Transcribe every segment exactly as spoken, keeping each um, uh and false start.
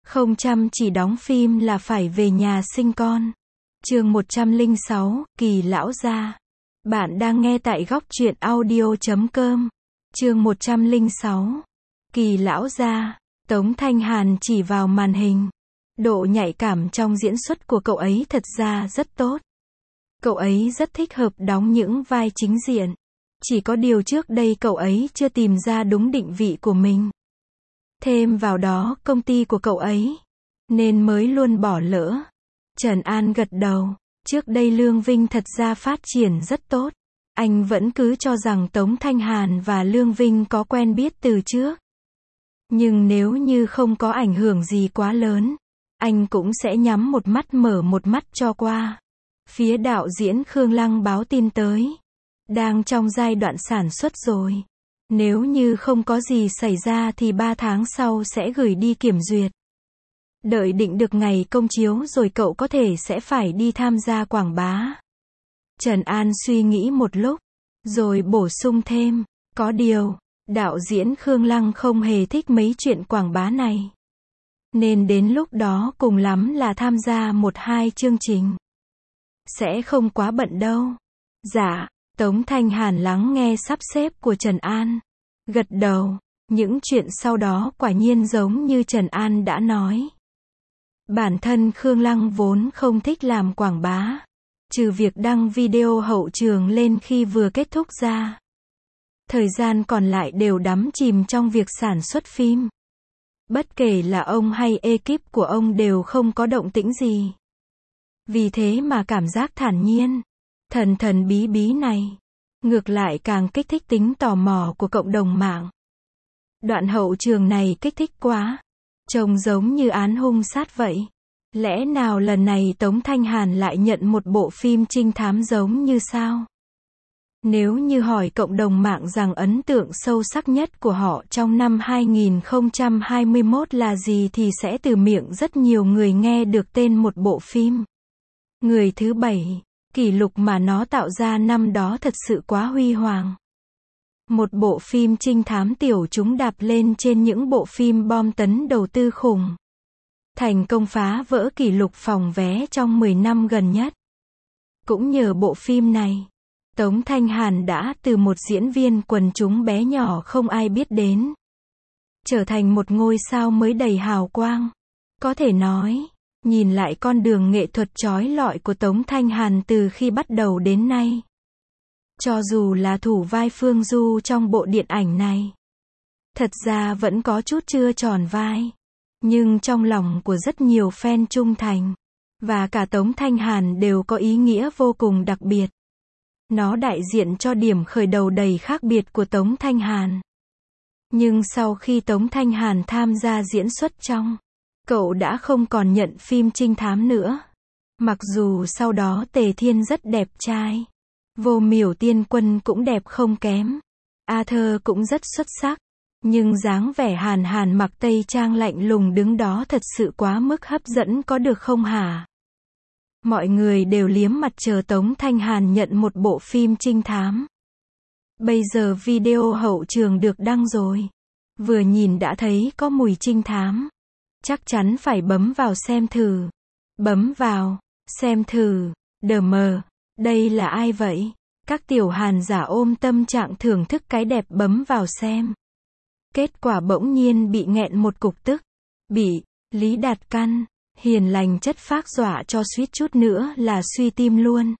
Không chăm chỉ đóng phim là phải về nhà sinh con. Chương một trăm lẻ sáu, Kỳ lão gia. Bạn đang nghe tại góc truyện audio chấm com. Chương một trăm lẻ sáu. Kỳ lão gia. Tống Thanh Hàn chỉ vào màn hình. Độ nhạy cảm trong diễn xuất của cậu ấy thật ra rất tốt. Cậu ấy rất thích hợp đóng những vai chính diện. Chỉ có điều trước đây cậu ấy chưa tìm ra đúng định vị của mình. Thêm vào đó công ty của cậu ấy, nên mới luôn bỏ lỡ. Trần An gật đầu. Trước đây Lương Vinh thật ra phát triển rất tốt. Anh vẫn cứ cho rằng Tống Thanh Hàn và Lương Vinh có quen biết từ trước. Nhưng nếu như không có ảnh hưởng gì quá lớn, anh cũng sẽ nhắm một mắt mở một mắt cho qua. Phía đạo diễn Khương Lăng báo tin tới. Đang trong giai đoạn sản xuất rồi. Nếu như không có gì xảy ra thì ba tháng sau sẽ gửi đi kiểm duyệt. Đợi định được ngày công chiếu rồi cậu có thể sẽ phải đi tham gia quảng bá. Trần An suy nghĩ một lúc, rồi bổ sung thêm, có điều, đạo diễn Khương Lăng không hề thích mấy chuyện quảng bá này. Nên đến lúc đó cùng lắm là tham gia một hai chương trình. Sẽ không quá bận đâu. Dạ. Tống Thanh Hàn lắng nghe sắp xếp của Trần An. Gật đầu. Những chuyện sau đó quả nhiên giống như Trần An đã nói. Bản thân Khương Lăng vốn không thích làm quảng bá. Trừ việc đăng video hậu trường lên khi vừa kết thúc ra. Thời gian còn lại đều đắm chìm trong việc sản xuất phim. Bất kể là ông hay ekip của ông đều không có động tĩnh gì. Vì thế mà cảm giác thản nhiên, thần thần bí bí này, ngược lại càng kích thích tính tò mò của cộng đồng mạng. Đoạn hậu trường này kích thích quá. Trông giống như án hung sát vậy. Lẽ nào lần này Tống Thanh Hàn lại nhận một bộ phim trinh thám giống như sao? Nếu như hỏi cộng đồng mạng rằng ấn tượng sâu sắc nhất của họ trong năm hai nghìn không trăm hai mươi mốt là gì thì sẽ từ miệng rất nhiều người nghe được tên một bộ phim. Người thứ bảy. Kỷ lục mà nó tạo ra năm đó thật sự quá huy hoàng. Một bộ phim trinh thám tiểu chúng đạp lên trên những bộ phim bom tấn đầu tư khủng. Thành công phá vỡ kỷ lục phòng vé trong mười năm gần nhất. Cũng nhờ bộ phim này, Tống Thanh Hàn đã từ một diễn viên quần chúng bé nhỏ không ai biết đến, trở thành một ngôi sao mới đầy hào quang. Có thể nói, nhìn lại con đường nghệ thuật chói lọi của Tống Thanh Hàn từ khi bắt đầu đến nay. Cho dù là thủ vai Phương Du trong bộ điện ảnh này, thật ra vẫn có chút chưa tròn vai. Nhưng trong lòng của rất nhiều fan trung thành, và cả Tống Thanh Hàn đều có ý nghĩa vô cùng đặc biệt. Nó đại diện cho điểm khởi đầu đầy khác biệt của Tống Thanh Hàn. Nhưng sau khi Tống Thanh Hàn tham gia diễn xuất trong, cậu đã không còn nhận phim trinh thám nữa. Mặc dù sau đó Tề Thiên rất đẹp trai, Vô Miểu Tiên Quân cũng đẹp không kém, Arthur cũng rất xuất sắc. Nhưng dáng vẻ Hàn Hàn mặc tây trang lạnh lùng đứng đó thật sự quá mức hấp dẫn có được không hả? Mọi người đều liếm mặt chờ Tống Thanh Hàn nhận một bộ phim trinh thám. Bây giờ video hậu trường được đăng rồi. Vừa nhìn đã thấy có mùi trinh thám. Chắc chắn phải bấm vào xem thử. Bấm vào, xem thử. Đờ mờ, đây là ai vậy? Các tiểu Hàn giả ôm tâm trạng thưởng thức cái đẹp bấm vào xem. Kết quả bỗng nhiên bị nghẹn một cục tức. Bị Lý Đạt Căn, hiền lành chất phác dọa cho suýt chút nữa là suy tim luôn.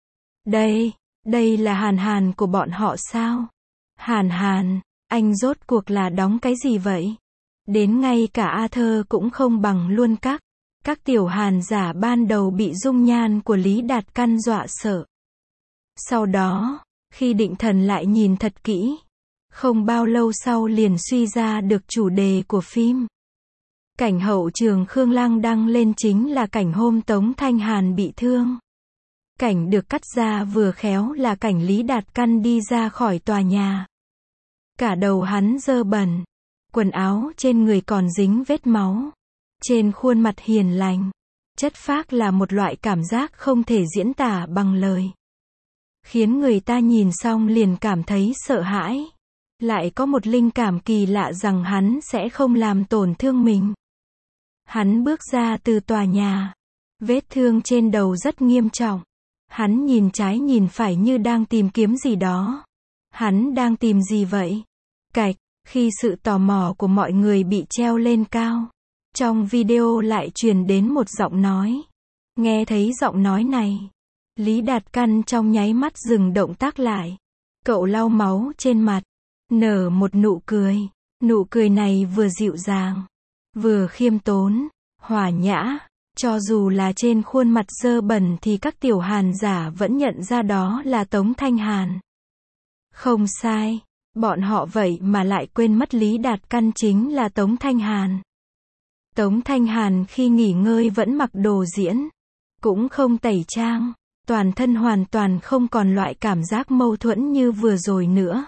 Đây, đây là Hàn Hàn của bọn họ sao? Hàn Hàn, anh rốt cuộc là đóng cái gì vậy? Đến ngay cả Arthur cũng không bằng luôn các. Các tiểu Hàn giả ban đầu bị dung nhan của Lý Đạt Căn dọa sợ. Sau đó, khi định thần lại nhìn thật kỹ, không bao lâu sau liền suy ra được chủ đề của phim. Cảnh hậu trường Khương Lăng đăng lên chính là cảnh hôm Tống Thanh Hàn bị thương. Cảnh được cắt ra vừa khéo là cảnh Lý Đạt Căn đi ra khỏi tòa nhà. Cả đầu hắn dơ bẩn, quần áo trên người còn dính vết máu. Trên khuôn mặt hiền lành, chất phác là một loại cảm giác không thể diễn tả bằng lời. Khiến người ta nhìn xong liền cảm thấy sợ hãi. Lại có một linh cảm kỳ lạ rằng hắn sẽ không làm tổn thương mình. Hắn bước ra từ tòa nhà. Vết thương trên đầu rất nghiêm trọng. Hắn nhìn trái nhìn phải như đang tìm kiếm gì đó. Hắn đang tìm gì vậy? Cạch, khi sự tò mò của mọi người bị treo lên cao. Trong video lại truyền đến một giọng nói. Nghe thấy giọng nói này, Lý Đạt Căn trong nháy mắt dừng động tác lại. Cậu lau máu trên mặt, nở một nụ cười. Nụ cười này vừa dịu dàng, vừa khiêm tốn, hòa nhã. Cho dù là trên khuôn mặt dơ bẩn thì các tiểu Hàn giả vẫn nhận ra đó là Tống Thanh Hàn. Không sai, bọn họ vậy mà lại quên mất Lý Đạt Căn chính là Tống Thanh Hàn. Tống Thanh Hàn khi nghỉ ngơi vẫn mặc đồ diễn, cũng không tẩy trang, toàn thân hoàn toàn không còn loại cảm giác mâu thuẫn như vừa rồi nữa.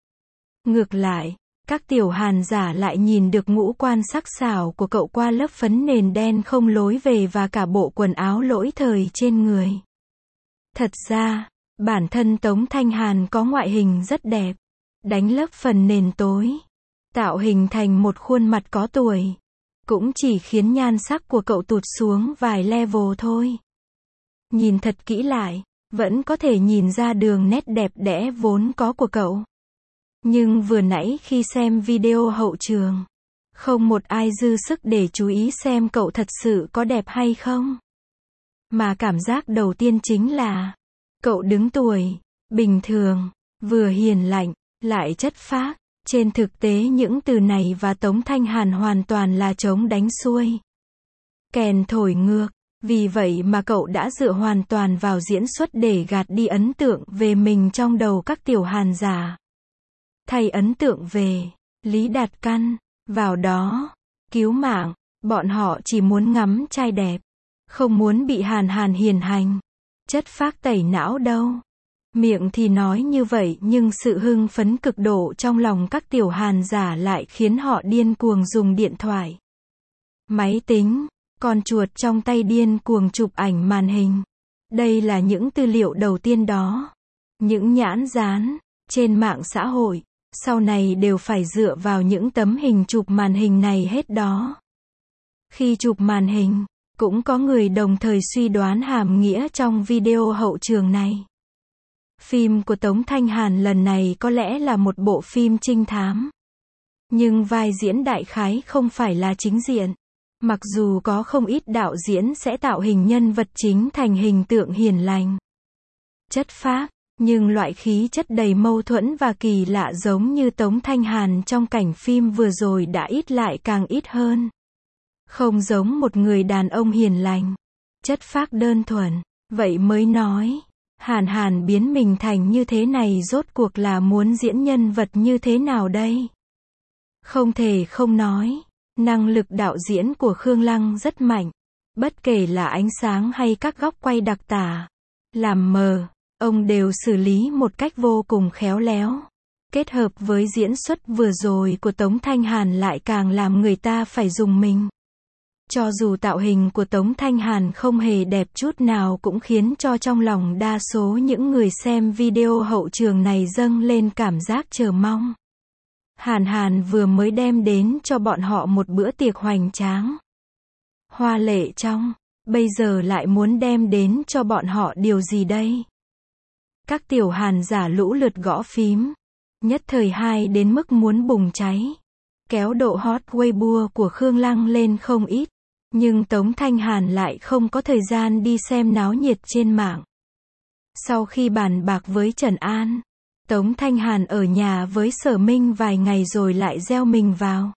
Ngược lại, các tiểu Hàn giả lại nhìn được ngũ quan sắc sảo của cậu qua lớp phấn nền đen không lối về và cả bộ quần áo lỗi thời trên người. Thật ra, bản thân Tống Thanh Hàn có ngoại hình rất đẹp, đánh lấp phần nền tối, tạo hình thành một khuôn mặt có tuổi, cũng chỉ khiến nhan sắc của cậu tụt xuống vài level thôi. Nhìn thật kỹ lại, vẫn có thể nhìn ra đường nét đẹp đẽ vốn có của cậu. Nhưng vừa nãy khi xem video hậu trường, không một ai dư sức để chú ý xem cậu thật sự có đẹp hay không. Mà cảm giác đầu tiên chính là, cậu đứng tuổi, bình thường, vừa hiền lành, lại chất phác. Trên thực tế những từ này và Tống Thanh Hàn hoàn toàn là trống đánh xuôi. Kèn thổi ngược, vì vậy mà cậu đã dựa hoàn toàn vào diễn xuất để gạt đi ấn tượng về mình trong đầu các tiểu Hàn giả. Thay ấn tượng về Lý Đạt Căn vào đó, cứu mạng, bọn họ chỉ muốn ngắm trai đẹp, không muốn bị Hàn Hàn hiền hành, chất phác tẩy não đâu. Miệng thì nói như vậy nhưng sự hưng phấn cực độ trong lòng các tiểu Hàn giả lại khiến họ điên cuồng dùng điện thoại, máy tính, con chuột trong tay điên cuồng chụp ảnh màn hình. Đây là những tư liệu đầu tiên đó. Những nhãn dán trên mạng xã hội sau này đều phải dựa vào những tấm hình chụp màn hình này hết đó. Khi chụp màn hình, cũng có người đồng thời suy đoán hàm nghĩa trong video hậu trường này. Phim của Tống Thanh Hàn lần này có lẽ là một bộ phim trinh thám. Nhưng vai diễn đại khái không phải là chính diện. Mặc dù có không ít đạo diễn sẽ tạo hình nhân vật chính thành hình tượng hiền lành, chất phác, nhưng loại khí chất đầy mâu thuẫn và kỳ lạ giống như Tống Thanh Hàn trong cảnh phim vừa rồi đã ít lại càng ít hơn. Không giống một người đàn ông hiền lành, chất phác đơn thuần. Vậy mới nói, Hàn Hàn biến mình thành như thế này rốt cuộc là muốn diễn nhân vật như thế nào đây? Không thể không nói, năng lực đạo diễn của Khương Lăng rất mạnh. Bất kể là ánh sáng hay các góc quay đặc tả, làm mờ, ông đều xử lý một cách vô cùng khéo léo. Kết hợp với diễn xuất vừa rồi của Tống Thanh Hàn lại càng làm người ta phải rùng mình. Cho dù tạo hình của Tống Thanh Hàn không hề đẹp chút nào cũng khiến cho trong lòng đa số những người xem video hậu trường này dâng lên cảm giác chờ mong. Hàn Hàn vừa mới đem đến cho bọn họ một bữa tiệc hoành tráng, hoa lệ trong, bây giờ lại muốn đem đến cho bọn họ điều gì đây? Các tiểu Hàn giả lũ lượt gõ phím, nhất thời hai đến mức muốn bùng cháy, kéo độ hot Weibo của Khương Lăng lên không ít. Nhưng Tống Thanh Hàn lại không có thời gian đi xem náo nhiệt trên mạng. Sau khi bàn bạc với Trần An, Tống Thanh Hàn ở nhà với Sở Minh vài ngày rồi lại gieo mình vào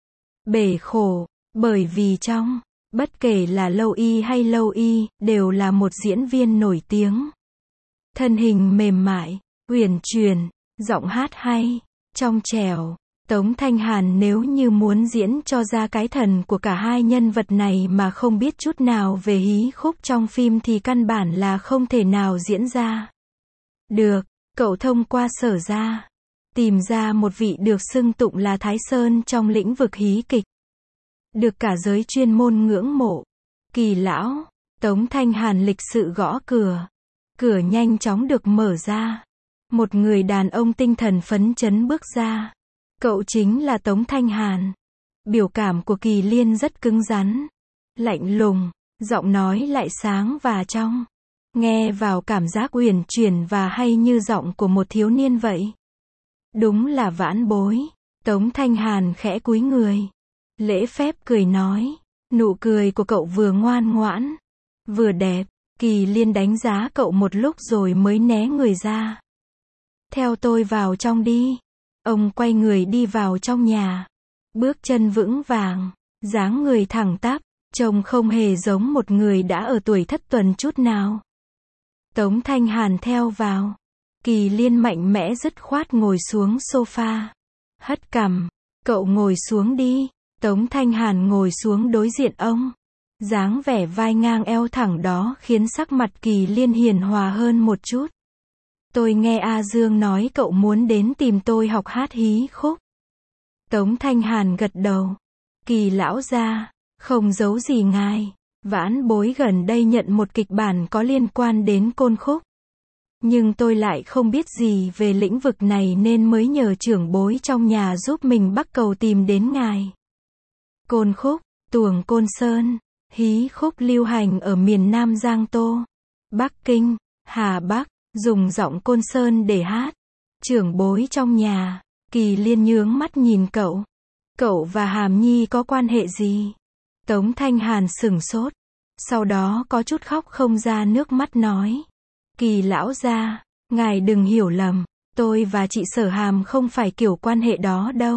bể khổ, bởi vì trong, bất kể là Lâu Y hay Lâu Y, đều là một diễn viên nổi tiếng. Thân hình mềm mại, uyển chuyển, giọng hát hay, trong trẻo. Tống Thanh Hàn nếu như muốn diễn cho ra cái thần của cả hai nhân vật này mà không biết chút nào về hí khúc trong phim thì căn bản là không thể nào diễn ra được. Cậu thông qua Sở gia, tìm ra một vị được xưng tụng là Thái Sơn trong lĩnh vực hí kịch, được cả giới chuyên môn ngưỡng mộ. Kỳ lão, Tống Thanh Hàn lịch sự gõ cửa. Cửa nhanh chóng được mở ra. Một người đàn ông tinh thần phấn chấn bước ra. Cậu chính là Tống Thanh Hàn. Biểu cảm của Kỳ Liên rất cứng rắn. lạnh lùng, giọng nói lại sáng và trong. Nghe vào cảm giác uyển chuyển và hay như giọng của một thiếu niên vậy. Đúng là vãn bối. Tống Thanh Hàn khẽ cúi người. Lễ phép cười nói. Nụ cười của cậu vừa ngoan ngoãn, vừa đẹp. Kỳ Liên đánh giá cậu một lúc rồi mới né người ra. Theo tôi vào trong đi. Ông quay người đi vào trong nhà. Bước chân vững vàng, dáng người thẳng tắp, trông không hề giống một người đã ở tuổi thất tuần chút nào. Tống Thanh Hàn theo vào. Kỳ Liên mạnh mẽ dứt khoát ngồi xuống sofa. Hất cằm. Cậu ngồi xuống đi. Tống Thanh Hàn ngồi xuống đối diện ông. Dáng vẻ vai ngang eo thẳng đó khiến sắc mặt Kỳ Liên hiền hòa hơn một chút. Tôi nghe A Dương nói cậu muốn đến tìm tôi học hát hí khúc. Tống Thanh Hàn gật đầu. Kỳ lão gia, không giấu gì ngài. Vãn bối gần đây nhận một kịch bản có liên quan đến côn khúc. Nhưng tôi lại không biết gì về lĩnh vực này nên mới nhờ trưởng bối trong nhà giúp mình bắt cầu tìm đến ngài. Côn khúc, tuồng Côn Sơn, hí khúc lưu hành ở miền Nam Giang Tô, Bắc Kinh, Hà Bắc, dùng giọng Côn Sơn để hát. Trưởng bối trong nhà. Kỳ Liên nhướng mắt nhìn cậu. Cậu và Hàm Nhi có quan hệ gì? Tống Thanh Hàn sửng sốt. Sau đó có chút khóc không ra nước mắt nói. Kỳ lão gia, ngài đừng hiểu lầm. Tôi và chị Sở Hàm không phải kiểu quan hệ đó đâu.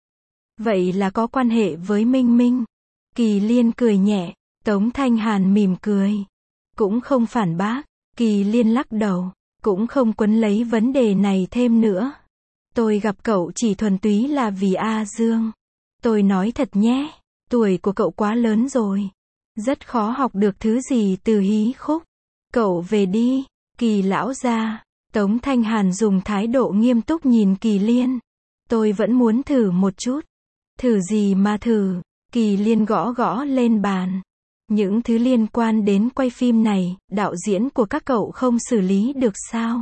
Vậy là có quan hệ với Minh Minh. Kỳ Liên cười nhẹ. Tống Thanh Hàn mỉm cười. Cũng không phản bác. Kỳ Liên lắc đầu. Cũng không quấn lấy vấn đề này thêm nữa. Tôi gặp cậu chỉ thuần túy là vì A Dương. Tôi nói thật nhé, tuổi của cậu quá lớn rồi. Rất khó học được thứ gì từ hí khúc. Cậu về đi, Kỳ lão gia. Tống Thanh Hàn dùng thái độ nghiêm túc nhìn Kỳ Liên. Tôi vẫn muốn thử một chút. Thử gì mà thử? Kỳ Liên gõ gõ lên bàn. Những thứ liên quan đến quay phim này, đạo diễn của các cậu không xử lý được sao?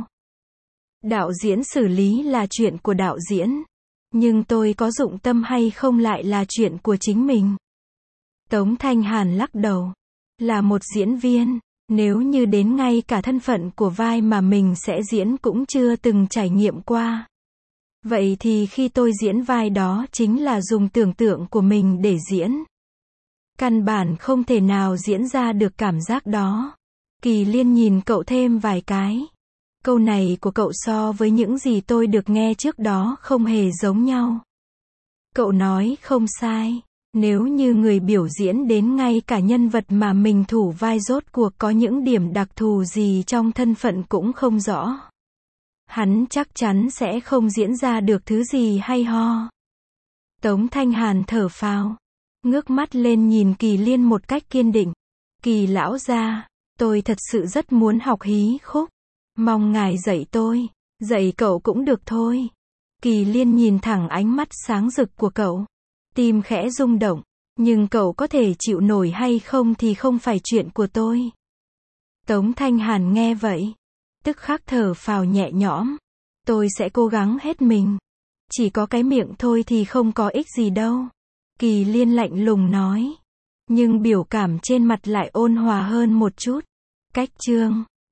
Đạo diễn xử lý là chuyện của đạo diễn. Nhưng tôi có dụng tâm hay không lại là chuyện của chính mình. Tống Thanh Hàn lắc đầu. Là một diễn viên, nếu như đến ngay cả thân phận của vai mà mình sẽ diễn cũng chưa từng trải nghiệm qua. Vậy thì khi tôi diễn vai đó chính là dùng tưởng tượng của mình để diễn. Căn bản không thể nào diễn ra được cảm giác đó. Kỳ Liên nhìn cậu thêm vài cái. Câu này của cậu so với những gì tôi được nghe trước đó không hề giống nhau. Cậu nói không sai. Nếu như người biểu diễn đến ngay cả nhân vật mà mình thủ vai rốt cuộc có những điểm đặc thù gì trong thân phận cũng không rõ. Hắn chắc chắn sẽ không diễn ra được thứ gì hay ho. Tống Thanh Hàn thở phào. Ngước mắt lên nhìn Kỳ Liên một cách kiên định. Kỳ lão gia, tôi thật sự rất muốn học hí khúc. Mong ngài dạy tôi. Dạy cậu cũng được thôi. Kỳ Liên nhìn thẳng ánh mắt sáng rực của cậu. Tim khẽ rung động. Nhưng cậu có thể chịu nổi hay không thì không phải chuyện của tôi. Tống Thanh Hàn nghe vậy. Tức khắc thở phào nhẹ nhõm. Tôi sẽ cố gắng hết mình. Chỉ có cái miệng thôi thì không có ích gì đâu. Kỳ Liên lạnh lùng nói. Nhưng biểu cảm trên mặt lại ôn hòa hơn một chút. Cách chương